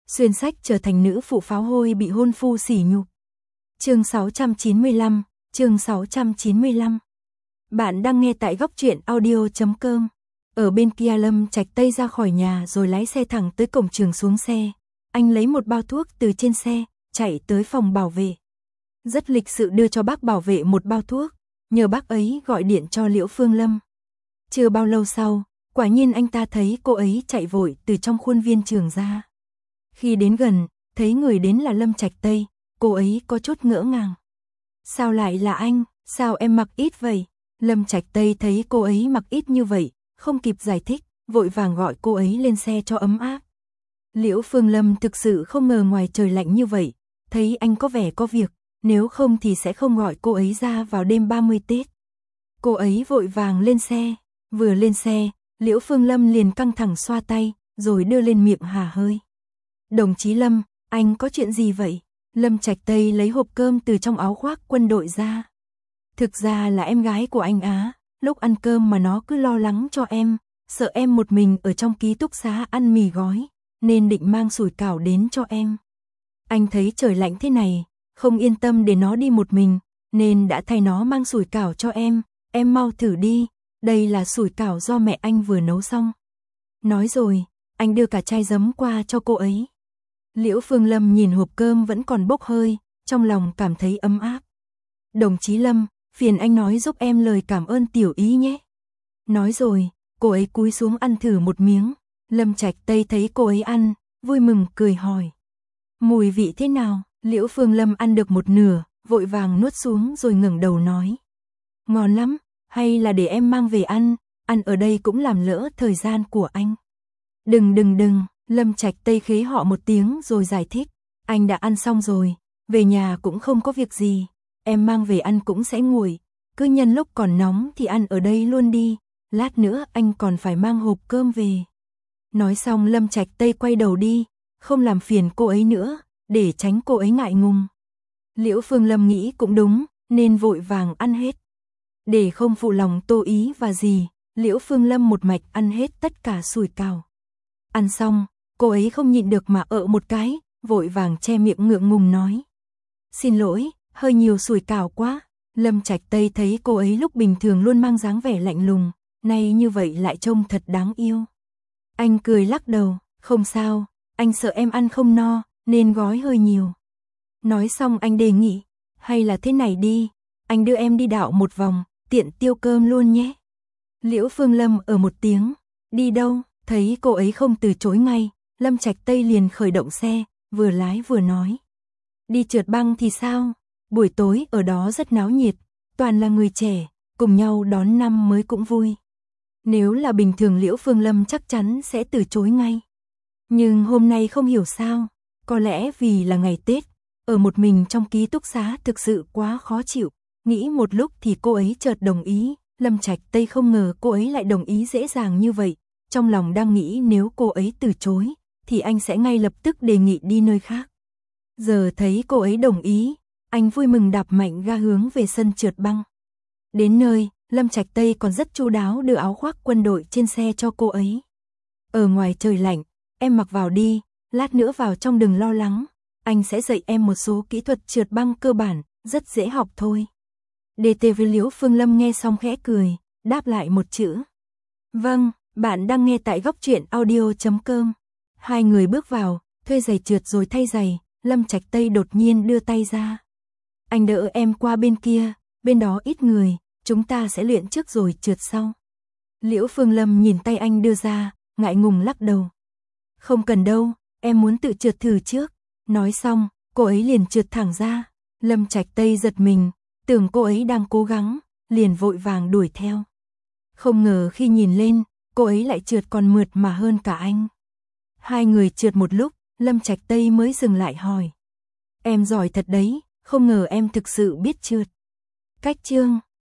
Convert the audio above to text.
xuyên sách trở thành nữ phụ pháo hôi bị hôn phu sỉ nhục. Chương 695, chương 695. Bạn đang nghe tại góc truyện audio.com. Ở bên kia Lâm Trạch Tây ra khỏi nhà rồi lái xe thẳng tới cổng trường xuống xe. Anh lấy một bao thuốc từ trên xe, chạy tới phòng bảo vệ. Rất lịch sự đưa cho bác bảo vệ một bao thuốc, nhờ bác ấy gọi điện cho Liễu Phương Lâm. Chưa bao lâu sau, quả nhiên anh ta thấy cô ấy chạy vội từ trong khuôn viên trường ra. Khi đến gần, thấy người đến là Lâm Trạch Tây, cô ấy có chút ngỡ ngàng. Sao lại là anh, sao em mặc ít vậy? Lâm Trạch Tây thấy cô ấy mặc ít như vậy, không kịp giải thích, vội vàng gọi cô ấy lên xe cho ấm áp. Liễu Phương Lâm thực sự không ngờ ngoài trời lạnh như vậy, thấy anh có vẻ có việc, nếu không thì sẽ không gọi cô ấy ra vào đêm 30 Tết. Cô ấy vội vàng lên xe, vừa lên xe, Liễu Phương Lâm liền căng thẳng xoa tay, rồi đưa lên miệng hả hơi. Đồng chí Lâm, anh có chuyện gì vậy? Lâm Trạch Tây lấy hộp cơm từ trong áo khoác quân đội ra. Thực ra là em gái của anh Á, lúc ăn cơm mà nó cứ lo lắng cho em, sợ em một mình ở trong ký túc xá ăn mì gói, nên định mang sủi cảo đến cho em. Anh thấy trời lạnh thế này, không yên tâm để nó đi một mình, nên đã thay nó mang sủi cảo cho em mau thử đi, đây là sủi cảo do mẹ anh vừa nấu xong. Nói rồi, anh đưa cả chai giấm qua cho cô ấy. Liễu Phương Lâm nhìn hộp cơm vẫn còn bốc hơi, trong lòng cảm thấy ấm áp. Đồng chí Lâm, phiền anh nói giúp em lời cảm ơn tiểu ý nhé. Nói rồi, cô ấy cúi xuống ăn thử một miếng. Lâm Trạch Tây thấy cô ấy ăn, vui mừng cười hỏi. Mùi vị thế nào? Liễu Phương Lâm ăn được một nửa, vội vàng nuốt xuống rồi ngẩng đầu nói. Ngon lắm, hay là để em mang về ăn ở đây cũng làm lỡ thời gian của anh. Đừng, Lâm Trạch Tây khế họ một tiếng rồi giải thích. Anh đã ăn xong rồi, về nhà cũng không có việc gì, em mang về ăn cũng sẽ nguội, cứ nhân lúc còn nóng thì ăn ở đây luôn đi, lát nữa anh còn phải mang hộp cơm về. Nói xong Lâm Trạch Tây quay đầu đi, không làm phiền cô ấy nữa, để tránh cô ấy ngại ngùng. Liễu Phương Lâm nghĩ cũng đúng, nên vội vàng ăn hết. Để không phụ lòng Tô Ý và dì, Liễu Phương Lâm một mạch ăn hết tất cả sủi cảo. Ăn xong, cô ấy không nhịn được mà một cái, vội vàng che miệng ngượng ngùng nói. Xin lỗi, hơi nhiều sủi cảo quá. Lâm Trạch Tây thấy cô ấy lúc bình thường luôn mang dáng vẻ lạnh lùng, nay như vậy lại trông thật đáng yêu. Anh cười lắc đầu, không sao, anh sợ em ăn không no, nên gói hơi nhiều. Nói xong anh đề nghị, hay là thế này đi, anh đưa em đi dạo một vòng, tiện tiêu cơm luôn nhé. Liễu Phương Lâm một tiếng, đi đâu? Thấy cô ấy không từ chối ngay, Lâm Trạch Tây liền khởi động xe, vừa lái vừa nói. Đi trượt băng thì sao? Buổi tối ở đó rất náo nhiệt, toàn là người trẻ, cùng nhau đón năm mới cũng vui. Nếu là bình thường Liễu Phương Lâm chắc chắn sẽ từ chối ngay. Nhưng hôm nay không hiểu sao, có lẽ vì là ngày Tết, ở một mình trong ký túc xá thực sự quá khó chịu. Nghĩ một lúc thì cô ấy chợt đồng ý, Lâm Trạch Tây không ngờ cô ấy lại đồng ý dễ dàng như vậy. Trong lòng đang nghĩ nếu cô ấy từ chối, thì anh sẽ ngay lập tức đề nghị đi nơi khác. Giờ thấy cô ấy đồng ý, anh vui mừng đạp mạnh ga hướng về sân trượt băng. Đến nơi, Lâm Trạch Tây còn rất chu đáo đưa áo khoác quân đội trên xe cho cô ấy. Ở ngoài trời lạnh, em mặc vào đi, lát nữa vào trong đừng lo lắng, anh sẽ dạy em một số kỹ thuật trượt băng cơ bản, rất dễ học thôi. DTV Liễu Phương Lâm nghe xong khẽ cười, đáp lại một chữ. Vâng. Bạn đang nghe tại góc truyện audio.com. Hai người bước vào, thuê giày trượt rồi thay giày, Lâm Trạch Tây đột nhiên đưa tay ra. Anh đỡ em qua bên kia, bên đó ít người, chúng ta sẽ luyện trước rồi trượt sau. Liễu Phương Lâm nhìn tay anh đưa ra, ngại ngùng lắc đầu. Không cần đâu, em muốn tự trượt thử trước. Nói xong, cô ấy liền trượt thẳng ra. Lâm Trạch Tây giật mình, tưởng cô ấy đang cố gắng, liền vội vàng đuổi theo. Không ngờ khi nhìn lên, cô ấy lại trượt còn mượt mà hơn cả anh. Hai người trượt một lúc, Lâm Trạch Tây mới dừng lại hỏi. Em giỏi thật đấy, không ngờ em thực sự biết trượt. Cách chương